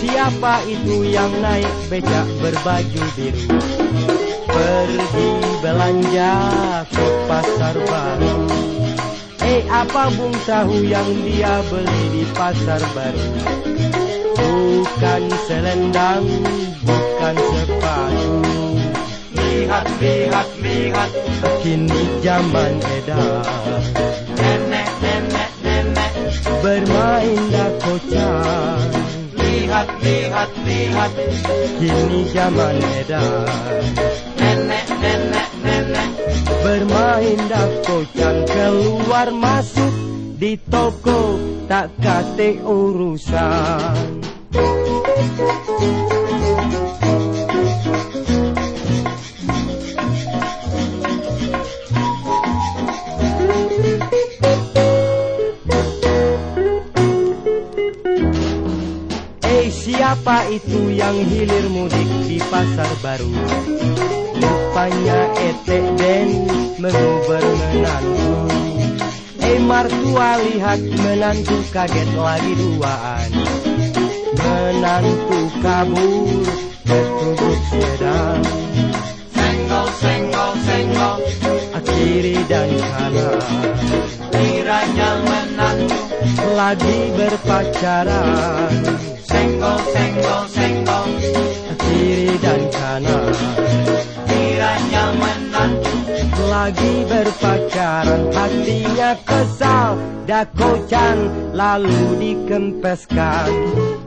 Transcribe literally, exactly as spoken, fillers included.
siapa itu yang naik becak berbaju biru? Pergi belanja ke pasar baru. Eh, apa bung tahu yang dia beli di pasar baru? Bukan selendang, bukan sepatu. Lihat, lihat, lihat, Kini zaman edan, nenek, nenek, nenek. bermain dakocan. Lihat, lihat, lihat, Kini zaman edan, nenek, nenek, nenek. bermain dakocan. Keluar masuk di toko tak kate urusan. Eh, siapa itu yang hilir mudik di pasar baru? Rupanya etek den menguber menantu. Eh, martua lihat menantu kaget lagi duaan. Menantu kabur ketubuh sedan. Senggol, senggol, senggol, Kiri dan kanan kiranya menantu. lagi berpacaran. Senggol, senggol, senggol, Kiri dan kanan kiranya menantu. lagi berpacaran. Hatinya kesal, dakocan lalu dikempeskan.